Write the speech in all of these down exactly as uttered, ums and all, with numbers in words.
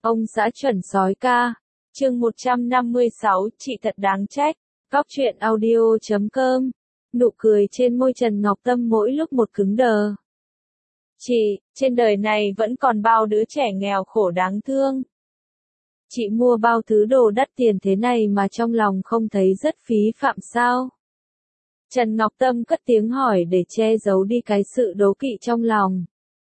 Ông xã chuẩn sói ca. Chương một trăm năm mươi sáu, chị thật đáng trách. Góc truyện audio chấm com. Nụ cười trên môi Trần Ngọc Tâm mỗi lúc một cứng đờ. Chị, trên đời này vẫn còn bao đứa trẻ nghèo khổ đáng thương. Chị mua bao thứ đồ đắt tiền thế này mà trong lòng không thấy rất phí phạm sao? Trần Ngọc Tâm cất tiếng hỏi để che giấu đi cái sự đố kỵ trong lòng.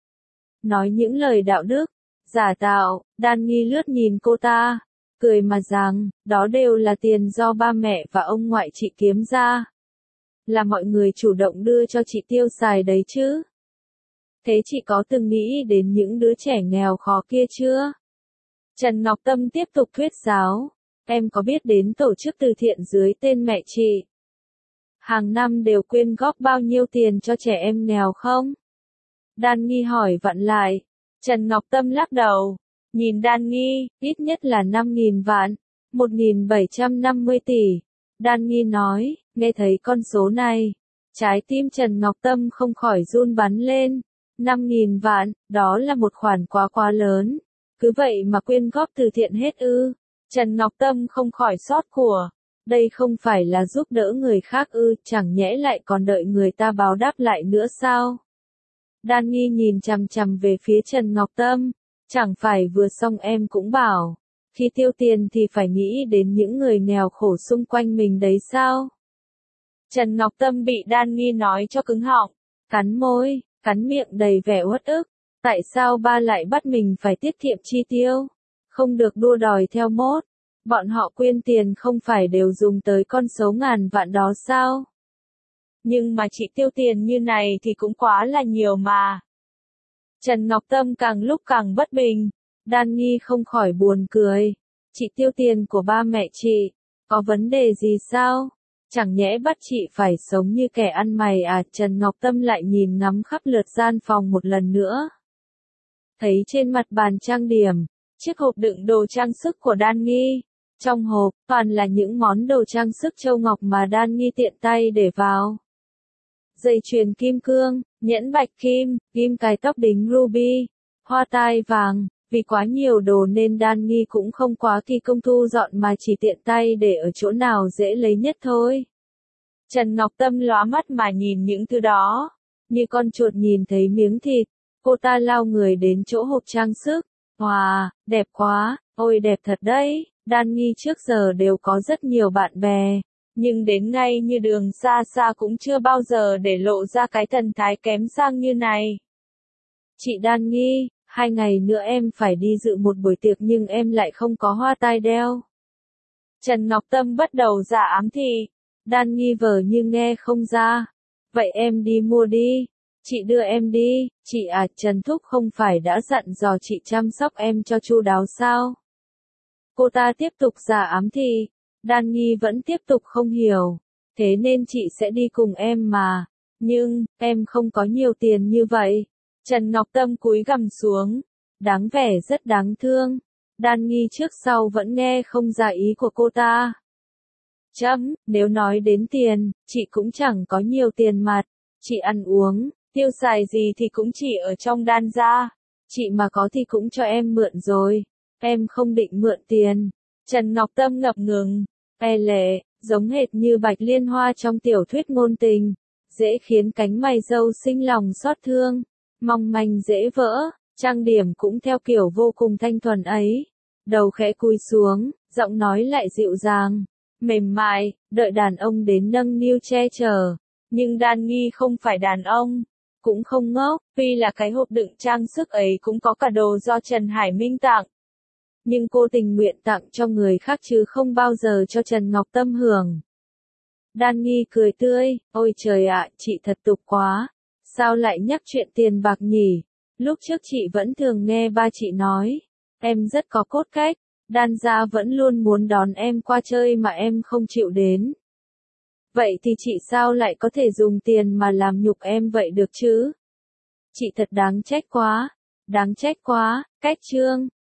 Nói những lời đạo đức, giả tạo, Đan Nghi lướt nhìn cô ta, cười mà rằng, đó đều là tiền do ba mẹ và ông ngoại chị kiếm ra. Là mọi người chủ động đưa cho chị tiêu xài đấy chứ. Thế chị có từng nghĩ đến những đứa trẻ nghèo khó kia chưa? Trần Ngọc Tâm tiếp tục thuyết giáo, em có biết đến tổ chức từ thiện dưới tên mẹ chị hàng năm đều quyên góp bao nhiêu tiền cho trẻ em nghèo không? Đan Nghi hỏi vặn lại. Trần Ngọc Tâm lắc đầu, nhìn Đan Nghi, ít nhất là năm nghìn vạn, một nghìn bảy trăm năm mươi tỷ. Đan Nghi nói, nghe thấy con số này, trái tim Trần Ngọc Tâm không khỏi run bắn lên. năm nghìn vạn, đó là một khoản quá quá lớn. Cứ vậy mà quyên góp từ thiện hết ư? Trần Ngọc Tâm không khỏi xót của. Đây không phải là giúp đỡ người khác ư, chẳng nhẽ lại còn đợi người ta báo đáp lại nữa sao? Đan Nghi nhìn chằm chằm về phía Trần Ngọc Tâm, chẳng phải vừa xong em cũng bảo, khi tiêu tiền thì phải nghĩ đến những người nghèo khổ xung quanh mình đấy sao? Trần Ngọc Tâm bị Đan Nghi nói cho cứng họng, cắn môi, cắn miệng đầy vẻ uất ức. Tại sao ba lại bắt mình phải tiết kiệm chi tiêu? Không được đua đòi theo mốt. Bọn họ quyên tiền không phải đều dùng tới con số ngàn vạn đó sao? Nhưng mà chị tiêu tiền như này thì cũng quá là nhiều mà. Trần Ngọc Tâm càng lúc càng bất bình. Đan Nghi không khỏi buồn cười. Chị tiêu tiền của ba mẹ chị, có vấn đề gì sao? Chẳng nhẽ bắt chị phải sống như kẻ ăn mày à? Trần Ngọc Tâm lại nhìn ngắm khắp lượt gian phòng một lần nữa. Thấy trên mặt bàn trang điểm, chiếc hộp đựng đồ trang sức của Đan Nghi. Trong hộp, toàn là những món đồ trang sức châu ngọc mà Đan Nghi tiện tay để vào. Dây chuyền kim cương, nhẫn bạch kim, kim cài tóc đính ruby, hoa tai vàng. Vì quá nhiều đồ nên Đan Nghi cũng không quá kỳ công thu dọn mà chỉ tiện tay để ở chỗ nào dễ lấy nhất thôi. Trần Ngọc Tâm lóa mắt mà nhìn những thứ đó, như con chuột nhìn thấy miếng thịt. Cô ta lao người đến chỗ hộp trang sức. Wow, đẹp quá, ôi đẹp thật đấy. Đan Nghi trước giờ đều có rất nhiều bạn bè, nhưng đến ngay như đường xa xa cũng chưa bao giờ để lộ ra cái thần thái kém sang như này. Chị Đan Nghi, hai ngày nữa em phải đi dự một buổi tiệc nhưng em lại không có hoa tai đeo. Trần Ngọc Tâm bắt đầu giả ám thị. Đan Nghi vờ như nghe không ra. Vậy em đi mua đi. Chị đưa em đi. Chị à, Trần Thúc không phải đã dặn dò chị chăm sóc em cho chu đáo sao? Cô ta tiếp tục giả ám thị. Đan Nghi vẫn tiếp tục không hiểu. Thế nên chị sẽ đi cùng em mà. Nhưng, em không có nhiều tiền như vậy. Trần Ngọc Tâm cúi gằm xuống. Đáng vẻ rất đáng thương. Đan Nghi trước sau vẫn nghe không ra ý của cô ta. Chấm, nếu nói đến tiền, chị cũng chẳng có nhiều tiền mặt. Chị ăn uống, tiêu xài gì thì cũng chỉ ở trong Đan gia. Chị mà có thì cũng cho em mượn rồi. Em không định mượn tiền. Trần Ngọc Tâm ngập ngừng, e lệ, giống hệt như Bạch Liên Hoa trong tiểu thuyết ngôn tình. Dễ khiến cánh mày râu sinh lòng xót thương. Mong manh dễ vỡ, trang điểm cũng theo kiểu vô cùng thanh thuần ấy. Đầu khẽ cúi xuống, giọng nói lại dịu dàng, mềm mại, đợi đàn ông đến nâng niu che chở. Nhưng Đan Nghi không phải đàn ông, cũng không ngốc, tuy là cái hộp đựng trang sức ấy cũng có cả đồ do Trần Hải Minh tặng. Nhưng cô tình nguyện tặng cho người khác chứ không bao giờ cho Trần Ngọc Tâm hưởng. Đan Nghi cười tươi, ôi trời ạ, chị thật tục quá. Sao lại nhắc chuyện tiền bạc nhỉ? Lúc trước chị vẫn thường nghe ba chị nói, em rất có cốt cách. Đan gia vẫn luôn muốn đón em qua chơi mà em không chịu đến. Vậy thì chị sao lại có thể dùng tiền mà làm nhục em vậy được chứ? Chị thật đáng trách quá. Đáng trách quá, cách trương.